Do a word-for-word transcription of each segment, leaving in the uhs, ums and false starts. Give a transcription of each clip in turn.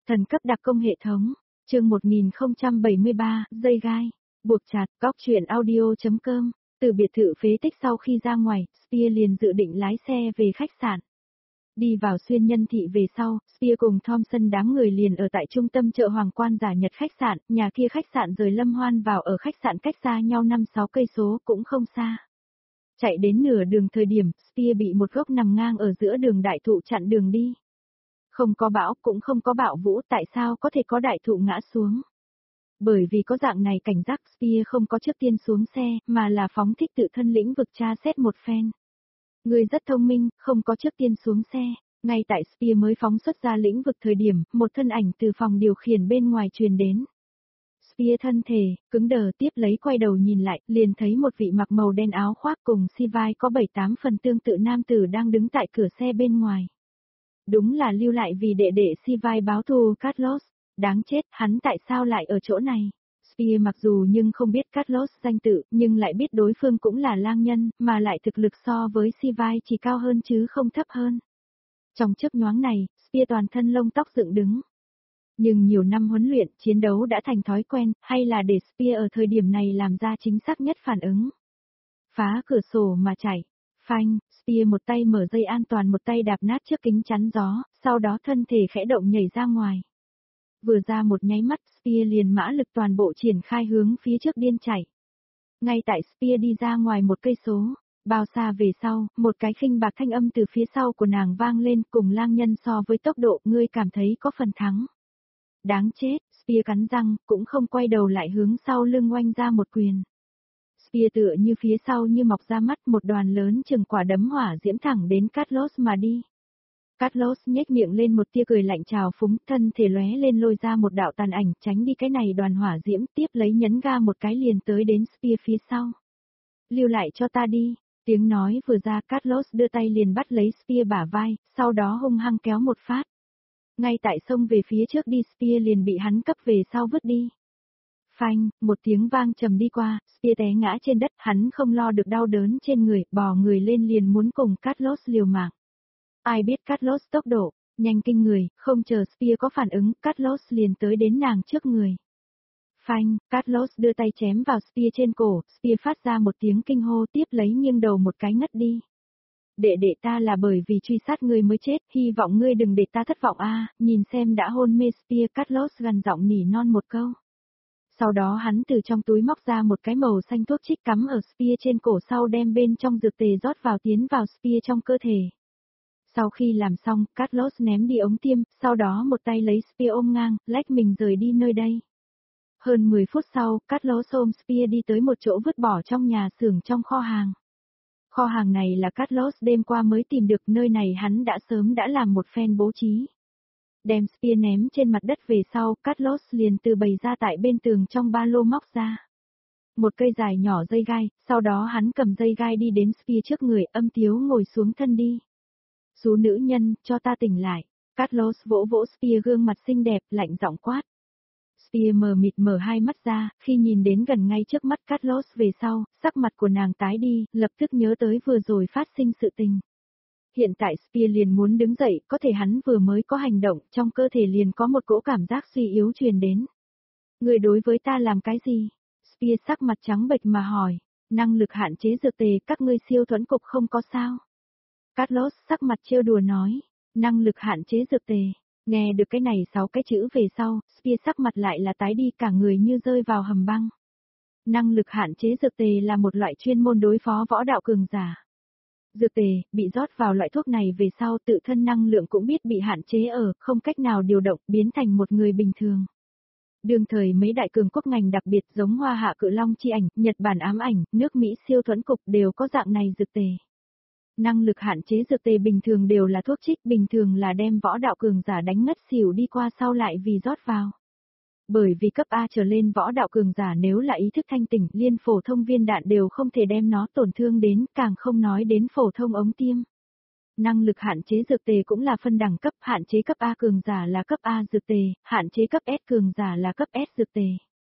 Thần cấp đặc công hệ thống, chương một nghìn không trăm bảy mươi ba, dây gai, buộc chặt, góc truyện audio.com, từ biệt thự phế tích sau khi ra ngoài, Spear liền dự định lái xe về khách sạn. Đi vào xuyên nhân thị về sau, Spear cùng Thompson đám người liền ở tại trung tâm chợ Hoàng Quan Giả Nhật khách sạn, nhà kia khách sạn rời Lâm Hoan vào ở khách sạn cách xa nhau năm sáu cây số cũng không xa. Chạy đến nửa đường thời điểm, Spear bị một gốc nằm ngang ở giữa đường đại thụ chặn đường đi. Không có bão cũng không có bão vũ, tại sao có thể có đại thụ ngã xuống? Bởi vì có dạng này cảnh giác, Spear không có trước tiên xuống xe, mà là phóng thích tự thân lĩnh vực tra xét một phen. Người rất thông minh, không có trước tiên xuống xe. Ngay tại Spear mới phóng xuất ra lĩnh vực thời điểm, một thân ảnh từ phòng điều khiển bên ngoài truyền đến. Spear thân thể, cứng đờ tiếp lấy quay đầu nhìn lại, liền thấy một vị mặc màu đen áo khoác cùng si vai có bảy tám phần tương tự nam tử đang đứng tại cửa xe bên ngoài. Đúng là lưu lại vì đệ đệ si vai báo thù Carlos. Đáng chết, hắn tại sao lại ở chỗ này? Spear mặc dù nhưng không biết Carlos danh tự, nhưng lại biết đối phương cũng là lang nhân, mà lại thực lực so với si vai chỉ cao hơn chứ không thấp hơn. Trong chớp nhoáng này, Spear toàn thân lông tóc dựng đứng. Nhưng nhiều năm huấn luyện, chiến đấu đã thành thói quen, hay là để Spear ở thời điểm này làm ra chính xác nhất phản ứng. Phá cửa sổ mà chạy. Phanh, Spear một tay mở dây an toàn một tay đạp nát trước kính chắn gió, sau đó thân thể khẽ động nhảy ra ngoài. Vừa ra một nháy mắt, Spear liền mã lực toàn bộ triển khai hướng phía trước điên chạy. Ngay tại Spear đi ra ngoài một cây số, bao xa về sau, một cái khinh bạc thanh âm từ phía sau của nàng vang lên cùng lang nhân so với tốc độ ngươi cảm thấy có phần thắng. Đáng chết, Spear cắn răng, cũng không quay đầu lại hướng sau lưng oanh ra một quyền. Spear tựa như phía sau như mọc ra mắt một đoàn lớn chừng quả đấm hỏa diễm thẳng đến Carlos mà đi. Carlos nhếch miệng lên một tia cười lạnh trào phúng, thân thể lóe lên lôi ra một đạo tàn ảnh, tránh đi cái này đoàn hỏa diễm, tiếp lấy nhấn ga một cái liền tới đến Spear phía sau. Lưu lại cho ta đi, tiếng nói vừa ra Carlos đưa tay liền bắt lấy Spear bả vai, sau đó hung hăng kéo một phát. Ngay tại sông về phía trước đi Spear liền bị hắn cấp về sau vứt đi. Phanh, một tiếng vang trầm đi qua, Spear té ngã trên đất, hắn không lo được đau đớn trên người, bò người lên liền muốn cùng Carlos liều mạng. Ai biết Carlos tốc độ, nhanh kinh người, không chờ Spear có phản ứng, Carlos liền tới đến nàng trước người. Phanh, Carlos đưa tay chém vào Spear trên cổ, Spear phát ra một tiếng kinh hô tiếp lấy nghiêng đầu một cái ngất đi. Đệ đệ ta là bởi vì truy sát ngươi mới chết, hy vọng ngươi đừng để ta thất vọng a. Nhìn xem đã hôn mê Spear, Carlos gần giọng nỉ non một câu. Sau đó hắn từ trong túi móc ra một cái màu xanh thuốc trích cắm ở Spear trên cổ sau đem bên trong dược tề rót vào tiến vào Spear trong cơ thể. Sau khi làm xong, Carlos ném đi ống tiêm, sau đó một tay lấy Spear ôm ngang, lách mình rời đi nơi đây. Hơn mười phút sau, Carlos ôm Spear đi tới một chỗ vứt bỏ trong nhà xưởng trong kho hàng. Kho hàng này là Carlos đêm qua mới tìm được, nơi này hắn đã sớm đã làm một phen bố trí. Đem Spear ném trên mặt đất về sau, Carlos liền từ bày ra tại bên tường trong ba lô móc ra. Một cây dài nhỏ dây gai, sau đó hắn cầm dây gai đi đến Spear trước người, âm tiếu ngồi xuống thân đi. Sú nữ nhân, cho ta tỉnh lại. Carlos vỗ vỗ Spear gương mặt xinh đẹp, lạnh giọng quát. Spear mờ mịt mở hai mắt ra, khi nhìn đến gần ngay trước mắt Carlos về sau, sắc mặt của nàng tái đi, lập tức nhớ tới vừa rồi phát sinh sự tình. Hiện tại Spear liền muốn đứng dậy, có thể hắn vừa mới có hành động, trong cơ thể liền có một cỗ cảm giác suy yếu truyền đến. Người đối với ta làm cái gì? Spear sắc mặt trắng bệch mà hỏi, năng lực hạn chế dược tề các ngươi siêu thuẫn cục không có sao. Carlos sắc mặt trêu đùa nói, năng lực hạn chế dược tề. Nghe được cái này sáu cái chữ về sau, Spear sắc mặt lại là tái đi cả người như rơi vào hầm băng. Năng lực hạn chế dược tề là một loại chuyên môn đối phó võ đạo cường giả. Dược tề, bị rót vào loại thuốc này về sau tự thân năng lượng cũng biết bị hạn chế ở, không cách nào điều động, biến thành một người bình thường. Đương thời mấy đại cường quốc ngành đặc biệt giống Hoa Hạ Cự Long chi ảnh, Nhật Bản ám ảnh, nước Mỹ siêu thuẫn cục đều có dạng này dược tề. Năng lực hạn chế dược tề bình thường đều là thuốc trích, bình thường là đem võ đạo cường giả đánh ngất xỉu đi qua sau lại vì rót vào. Bởi vì cấp A trở lên võ đạo cường giả nếu là ý thức thanh tỉnh, liên phổ thông viên đạn đều không thể đem nó tổn thương đến, càng không nói đến phổ thông ống tiêm. Năng lực hạn chế dược tề cũng là phân đẳng cấp, hạn chế cấp A cường giả là cấp A dược tề, hạn chế cấp S cường giả là cấp S dược tề.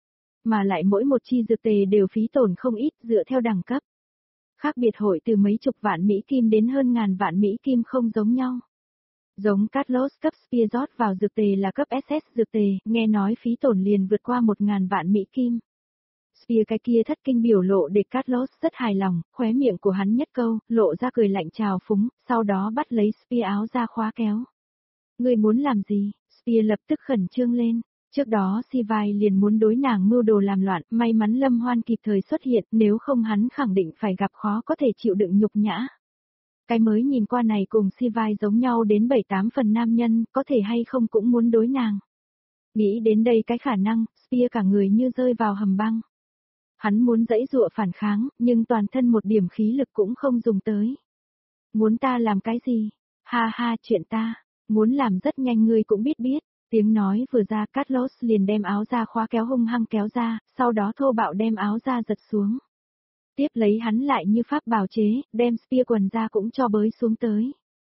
Mà lại mỗi một chi dược tề đều phí tổn không ít dựa theo đẳng cấp. Khác biệt hội từ mấy chục vạn Mỹ Kim đến hơn ngàn vạn Mỹ Kim không giống nhau. Giống Carlos cấp Spear rót vào dược tề là cấp ét ét dược tề, nghe nói phí tổn liền vượt qua một ngàn vạn Mỹ Kim. Spear cái kia thất kinh biểu lộ để Carlos rất hài lòng, khóe miệng của hắn nhất câu, lộ ra cười lạnh trào phúng, sau đó bắt lấy Spear áo ra khóa kéo. Ngươi muốn làm gì? Spear lập tức khẩn trương lên. Trước đó Sivai liền muốn đối nàng mưu đồ làm loạn, may mắn Lâm Hoan kịp thời xuất hiện, nếu không hắn khẳng định phải gặp khó có thể chịu đựng nhục nhã. Cái mới nhìn qua này cùng Sivai giống nhau đến bảy tám phần nam nhân, có thể hay không cũng muốn đối nàng. Nghĩ đến đây cái khả năng, Spear cả người như rơi vào hầm băng. Hắn muốn dãy dụa phản kháng, nhưng toàn thân một điểm khí lực cũng không dùng tới. Muốn ta làm cái gì? Ha ha, chuyện ta, muốn làm rất nhanh ngươi cũng biết biết. Tiếng nói vừa ra, Carlos liền đem áo ra khóa kéo hung hăng kéo ra, sau đó thô bạo đem áo ra giật xuống. Tiếp lấy hắn lại như pháp bào chế, đem Spear quần ra cũng cho bới xuống tới.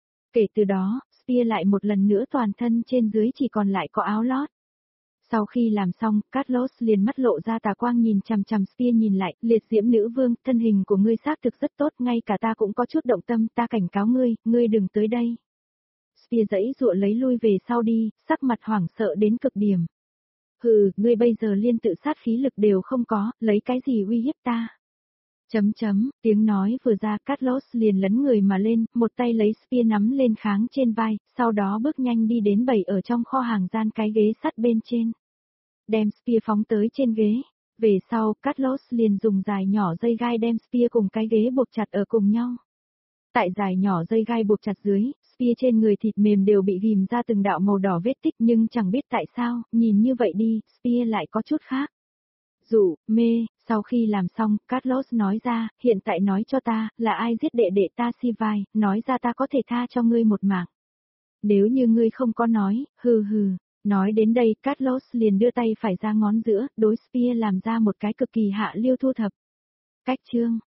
Kể từ đó, Spear lại một lần nữa toàn thân trên dưới chỉ còn lại có áo lót. Sau khi làm xong, Carlos liền mắt lộ ra tà quang nhìn chằm chằm Spear nhìn lại, liệt diễm nữ vương, thân hình của ngươi xác thực rất tốt, ngay cả ta cũng có chút động tâm, ta cảnh cáo ngươi, ngươi đừng tới đây. Spear dãy dụa lấy lui về sau đi, sắc mặt hoảng sợ đến cực điểm. Hừ, ngươi bây giờ liên tự sát khí lực đều không có, lấy cái gì uy hiếp ta? Chấm chấm, tiếng nói vừa ra, Carlos liền lấn người mà lên, một tay lấy Spear nắm lên kháng trên vai, sau đó bước nhanh đi đến bày ở trong kho hàng gian cái ghế sắt bên trên. Đem Spear phóng tới trên ghế. Về sau, Carlos liền dùng dài nhỏ dây gai đem Spear cùng cái ghế buộc chặt ở cùng nhau. Tại dài nhỏ dây gai buộc chặt dưới, Spear trên người thịt mềm đều bị ghim ra từng đạo màu đỏ vết tích nhưng chẳng biết tại sao, nhìn như vậy đi, Spear lại có chút khác. Dụ, mê, sau khi làm xong, Carlos nói ra, hiện tại nói cho ta, là ai giết đệ đệ ta Sivai, nói ra ta có thể tha cho ngươi một mạng. Nếu như ngươi không có nói, hừ hừ, nói đến đây, Carlos liền đưa tay phải ra ngón giữa, đối Spear làm ra một cái cực kỳ hạ liêu thu thập. Cách chương.